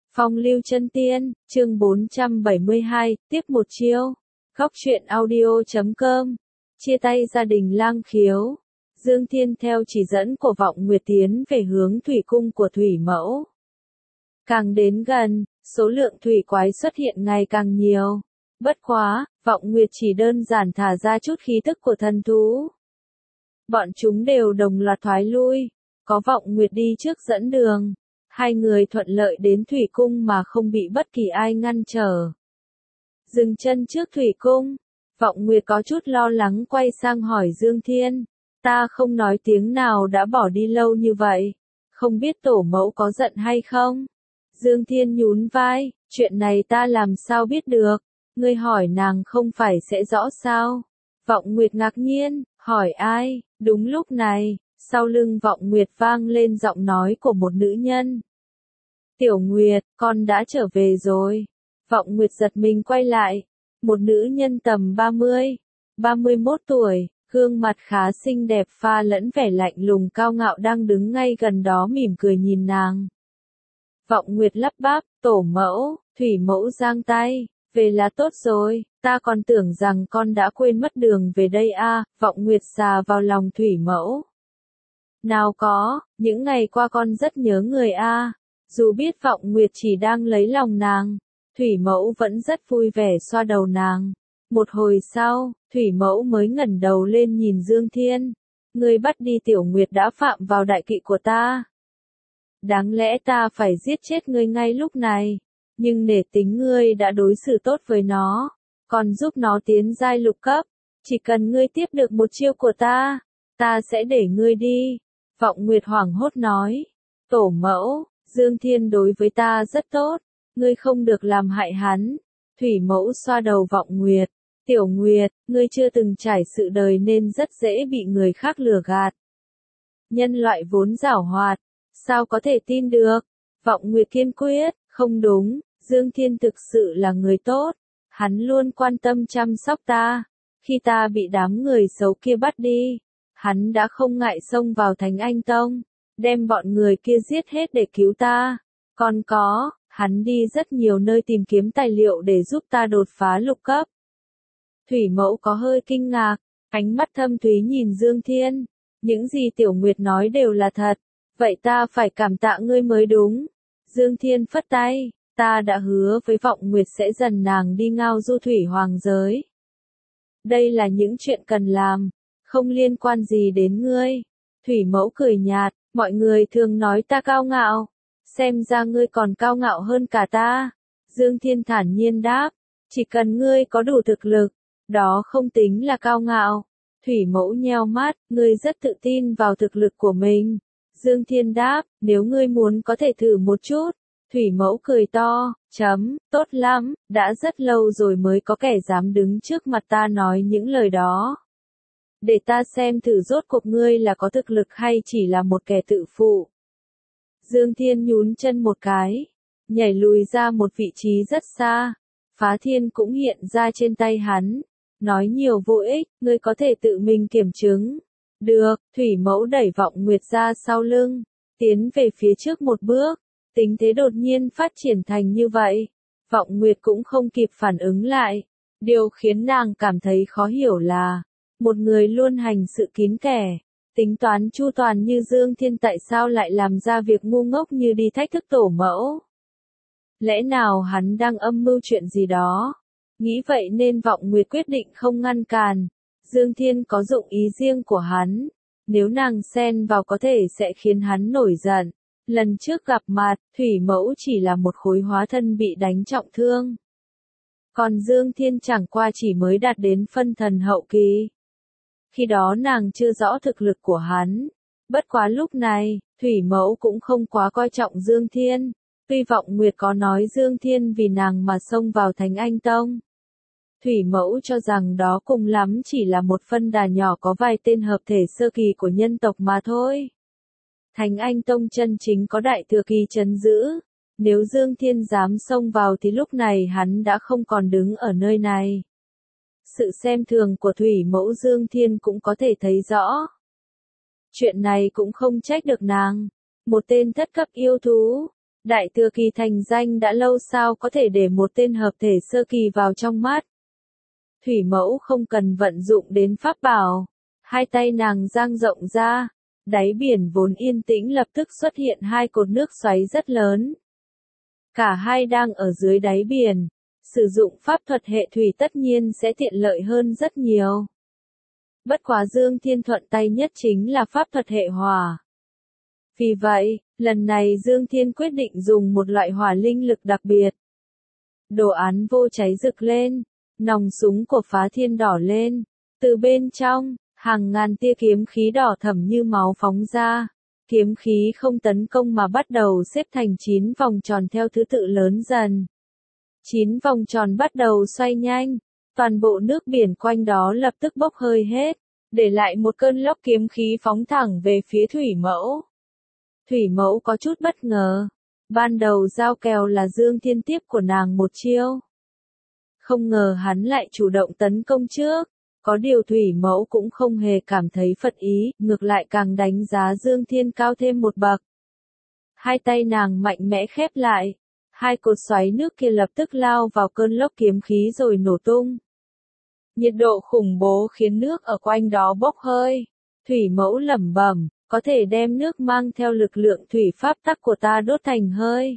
Phong lưu chân tiên, chương 472, tiếp một chiêu. Góc truyện audio.com. Chia tay gia đình Lang Khiếu. Dương Thiên theo chỉ dẫn của Vọng Nguyệt tiến về hướng thủy cung của Thủy Mẫu. Càng đến gần, số lượng thủy quái xuất hiện ngày càng nhiều. Bất quá, Vọng Nguyệt chỉ đơn giản thả ra chút khí tức của thần thú. Bọn chúng đều đồng loạt thoái lui, có Vọng Nguyệt đi trước dẫn đường. Hai người thuận lợi đến thủy cung mà không bị bất kỳ ai ngăn trở. Dừng chân trước thủy cung, Vọng Nguyệt có chút lo lắng quay sang hỏi Dương Thiên. Ta không nói tiếng nào đã bỏ đi lâu như vậy, không biết tổ mẫu có giận hay không? Dương Thiên nhún vai, chuyện này ta làm sao biết được, ngươi hỏi nàng không phải sẽ rõ sao? Vọng Nguyệt ngạc nhiên, hỏi ai? Đúng lúc này, sau lưng Vọng Nguyệt vang lên giọng nói của một nữ nhân. Tiểu Nguyệt, con đã trở về rồi. Vọng Nguyệt giật mình quay lại. Một nữ nhân tầm 31 tuổi, gương mặt khá xinh đẹp pha lẫn vẻ lạnh lùng cao ngạo đang đứng ngay gần đó mỉm cười nhìn nàng. Vọng Nguyệt lắp bắp, tổ mẫu, Thủy Mẫu giang tay, về là tốt rồi, ta còn tưởng rằng con đã quên mất đường về đây à, Vọng Nguyệt xà vào lòng Thủy Mẫu. Nào có, những ngày qua con rất nhớ người à. Dù biết Vọng Nguyệt chỉ đang lấy lòng nàng, Thủy Mẫu vẫn rất vui vẻ xoa đầu nàng. Một hồi sau, Thủy Mẫu mới ngẩng đầu lên nhìn Dương Thiên. Ngươi bắt đi Tiểu Nguyệt đã phạm vào đại kỵ của ta. Đáng lẽ ta phải giết chết ngươi ngay lúc này, nhưng nể tính ngươi đã đối xử tốt với nó, còn giúp nó tiến giai lục cấp. Chỉ cần ngươi tiếp được một chiêu của ta sẽ để ngươi đi. Vọng Nguyệt hoảng hốt nói. Tổ mẫu, Dương Thiên đối với ta rất tốt, ngươi không được làm hại hắn. Thủy Mẫu xoa đầu Vọng Nguyệt. Tiểu Nguyệt, ngươi chưa từng trải sự đời nên rất dễ bị người khác lừa gạt. Nhân loại vốn giảo hoạt, sao có thể tin được? Vọng Nguyệt kiên quyết, không đúng, Dương Thiên thực sự là người tốt, hắn luôn quan tâm chăm sóc ta. Khi ta bị đám người xấu kia bắt đi, hắn đã không ngại xông vào Thánh Anh Tông, đem bọn người kia giết hết để cứu ta. Còn có, hắn đi rất nhiều nơi tìm kiếm tài liệu để giúp ta đột phá lục cấp. Thủy Mẫu có hơi kinh ngạc, ánh mắt thâm thúy nhìn Dương Thiên. Những gì Tiểu Nguyệt nói đều là thật, vậy ta phải cảm tạ ngươi mới đúng. Dương Thiên phất tay, ta đã hứa với Vọng Nguyệt sẽ dần nàng đi ngao du thủy hoàng giới. Đây là những chuyện cần làm, không liên quan gì đến ngươi. Thủy Mẫu cười nhạt, mọi người thường nói ta cao ngạo, xem ra ngươi còn cao ngạo hơn cả ta. Dương Thiên thản nhiên đáp, chỉ cần ngươi có đủ thực lực, đó không tính là cao ngạo. Thủy Mẫu nheo mắt, ngươi rất tự tin vào thực lực của mình. Dương Thiên đáp, nếu ngươi muốn có thể thử một chút. Thủy Mẫu cười to, tốt lắm, đã rất lâu rồi mới có kẻ dám đứng trước mặt ta nói những lời đó. Để ta xem thử rốt cuộc ngươi là có thực lực hay chỉ là một kẻ tự phụ. Dương Thiên nhún chân một cái, nhảy lùi ra một vị trí rất xa. Phá Thiên cũng hiện ra trên tay hắn. Nói nhiều vô ích, ngươi có thể tự mình kiểm chứng. Được, Thủy Mẫu đẩy Vọng Nguyệt ra sau lưng, tiến về phía trước một bước. Tình thế đột nhiên phát triển thành như vậy. Vọng Nguyệt cũng không kịp phản ứng lại. Điều khiến nàng cảm thấy khó hiểu là, một người luôn hành sự kín kẽ, tính toán chu toàn như Dương Thiên tại sao lại làm ra việc ngu ngốc như đi thách thức tổ mẫu. Lẽ nào hắn đang âm mưu chuyện gì đó? Nghĩ vậy nên Vọng Nguyệt quyết định không ngăn cản. Dương Thiên có dụng ý riêng của hắn. Nếu nàng xen vào có thể sẽ khiến hắn nổi giận. Lần trước gặp mặt, Thủy Mẫu chỉ là một khối hóa thân bị đánh trọng thương. Còn Dương Thiên chẳng qua chỉ mới đạt đến phân thần hậu kỳ. Khi đó nàng chưa rõ thực lực của hắn. Bất quá lúc này, Thủy Mẫu cũng không quá coi trọng Dương Thiên. Tuy Vọng Nguyệt có nói Dương Thiên vì nàng mà xông vào Thánh Anh Tông. Thủy Mẫu cho rằng đó cùng lắm chỉ là một phân đà nhỏ có vài tên hợp thể sơ kỳ của nhân tộc mà thôi. Thánh Anh Tông chân chính có đại thừa kỳ trấn giữ. Nếu Dương Thiên dám xông vào thì lúc này hắn đã không còn đứng ở nơi này. Sự xem thường của Thủy Mẫu Dương Thiên cũng có thể thấy rõ. Chuyện này cũng không trách được nàng. Một tên thất cấp yêu thú, Đại thừa kỳ thành danh đã lâu sao có thể để một tên hợp thể sơ kỳ vào trong mắt. Thủy mẫu không cần vận dụng đến pháp bảo. Hai tay nàng dang rộng ra. Đáy biển vốn yên tĩnh lập tức xuất hiện hai cột nước xoáy rất lớn. Cả hai đang ở dưới đáy biển. Sử dụng pháp thuật hệ thủy tất nhiên sẽ tiện lợi hơn rất nhiều. Bất quá Dương Thiên thuận tay nhất chính là pháp thuật hệ hỏa. Vì vậy, lần này Dương Thiên quyết định dùng một loại hỏa linh lực đặc biệt. Đồ án vô cháy rực lên, nòng súng của Phá Thiên đỏ lên, từ bên trong, hàng ngàn tia kiếm khí đỏ thẫm như máu phóng ra. Kiếm khí không tấn công mà bắt đầu xếp thành 9 vòng tròn theo thứ tự lớn dần. 9 vòng tròn bắt đầu xoay nhanh, toàn bộ nước biển quanh đó lập tức bốc hơi hết, để lại một cơn lốc kiếm khí phóng thẳng về phía Thủy Mẫu. Thủy Mẫu có chút bất ngờ, ban đầu giao kèo là Dương Thiên tiếp của nàng một chiêu. Không ngờ hắn lại chủ động tấn công trước, có điều Thủy Mẫu cũng không hề cảm thấy phật ý, ngược lại càng đánh giá Dương Thiên cao thêm một bậc. Hai tay nàng mạnh mẽ khép lại, hai cột xoáy nước kia lập tức lao vào cơn lốc kiếm khí rồi nổ tung. Nhiệt độ khủng bố khiến nước ở quanh đó bốc hơi. Thủy Mẫu lẩm bẩm, có thể đem nước mang theo lực lượng thủy pháp tắc của ta đốt thành hơi.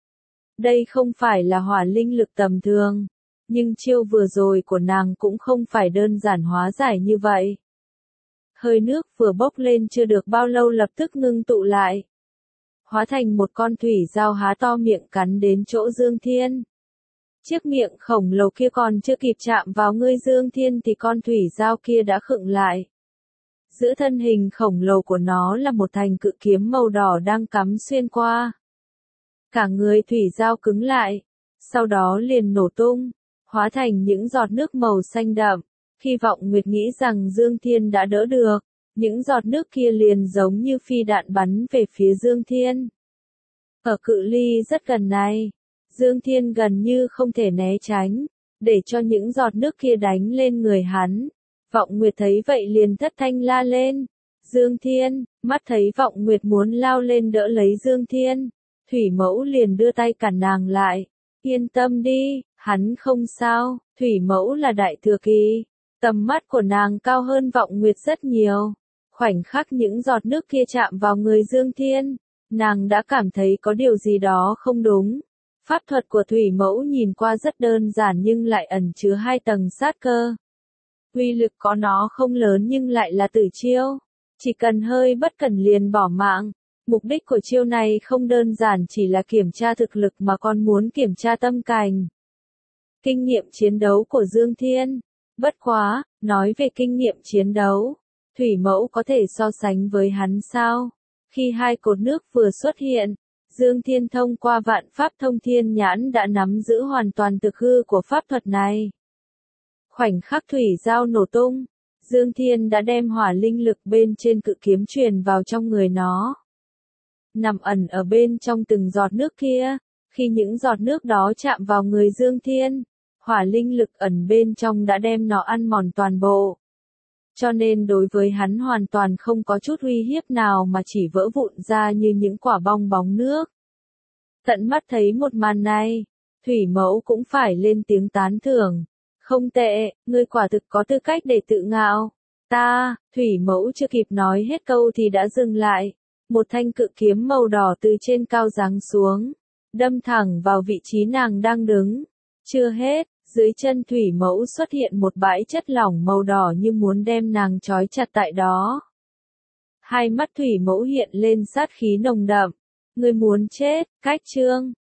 Đây không phải là hỏa linh lực tầm thường, nhưng chiêu vừa rồi của nàng cũng không phải đơn giản hóa giải như vậy. Hơi nước vừa bốc lên chưa được bao lâu lập tức ngưng tụ lại, hóa thành một con thủy dao há to miệng cắn đến chỗ Dương Thiên. Chiếc miệng khổng lồ kia còn chưa kịp chạm vào ngươi Dương Thiên thì con thủy dao kia đã khựng lại. Giữa thân hình khổng lồ của nó là một thanh cự kiếm màu đỏ đang cắm xuyên qua. Cả người thủy dao cứng lại, sau đó liền nổ tung, hóa thành những giọt nước màu xanh đậm. Khi Vọng Nguyệt nghĩ rằng Dương Thiên đã đỡ được, những giọt nước kia liền giống như phi đạn bắn về phía Dương Thiên. Ở cự ly rất gần này, Dương Thiên gần như không thể né tránh, để cho những giọt nước kia đánh lên người hắn. Vọng Nguyệt thấy vậy liền thất thanh la lên. Dương Thiên, mắt thấy Vọng Nguyệt muốn lao lên đỡ lấy Dương Thiên. Thủy Mẫu liền đưa tay cản nàng lại. Yên tâm đi, hắn không sao, Thủy Mẫu là đại thừa kỳ. Tầm mắt của nàng cao hơn Vọng Nguyệt rất nhiều. Khoảnh khắc những giọt nước kia chạm vào người Dương Thiên, nàng đã cảm thấy có điều gì đó không đúng. Pháp thuật của Thủy Mẫu nhìn qua rất đơn giản nhưng lại ẩn chứa 2 tầng sát cơ. Uy lực có nó không lớn nhưng lại là tử chiêu. Chỉ cần hơi bất cẩn liền bỏ mạng. Mục đích của chiêu này không đơn giản chỉ là kiểm tra thực lực mà còn muốn kiểm tra tâm cảnh. Kinh nghiệm chiến đấu của Dương Thiên. Bất quá, nói về kinh nghiệm chiến đấu, Thủy Mẫu có thể so sánh với hắn sao? Khi hai cột nước vừa xuất hiện, Dương Thiên thông qua vạn pháp thông thiên nhãn đã nắm giữ hoàn toàn thực hư của pháp thuật này. Khoảnh khắc thủy dao nổ tung, Dương Thiên đã đem hỏa linh lực bên trên cự kiếm truyền vào trong người nó. Nằm ẩn ở bên trong từng giọt nước kia, khi những giọt nước đó chạm vào người Dương Thiên, hỏa linh lực ẩn bên trong đã đem nó ăn mòn toàn bộ. Cho nên đối với hắn hoàn toàn không có chút uy hiếp nào mà chỉ vỡ vụn ra như những quả bong bóng nước. Tận mắt thấy một màn này, Thủy Mẫu cũng phải lên tiếng tán thưởng. Không tệ, ngươi quả thực có tư cách để tự ngạo. Thủy Mẫu chưa kịp nói hết câu thì đã dừng lại. Một thanh cự kiếm màu đỏ từ trên cao giáng xuống, đâm thẳng vào vị trí nàng đang đứng. Chưa hết, dưới chân Thủy Mẫu xuất hiện một bãi chất lỏng màu đỏ như muốn đem nàng trói chặt tại đó. Hai mắt Thủy Mẫu hiện lên sát khí nồng đậm. Ngươi muốn chết, cách chương.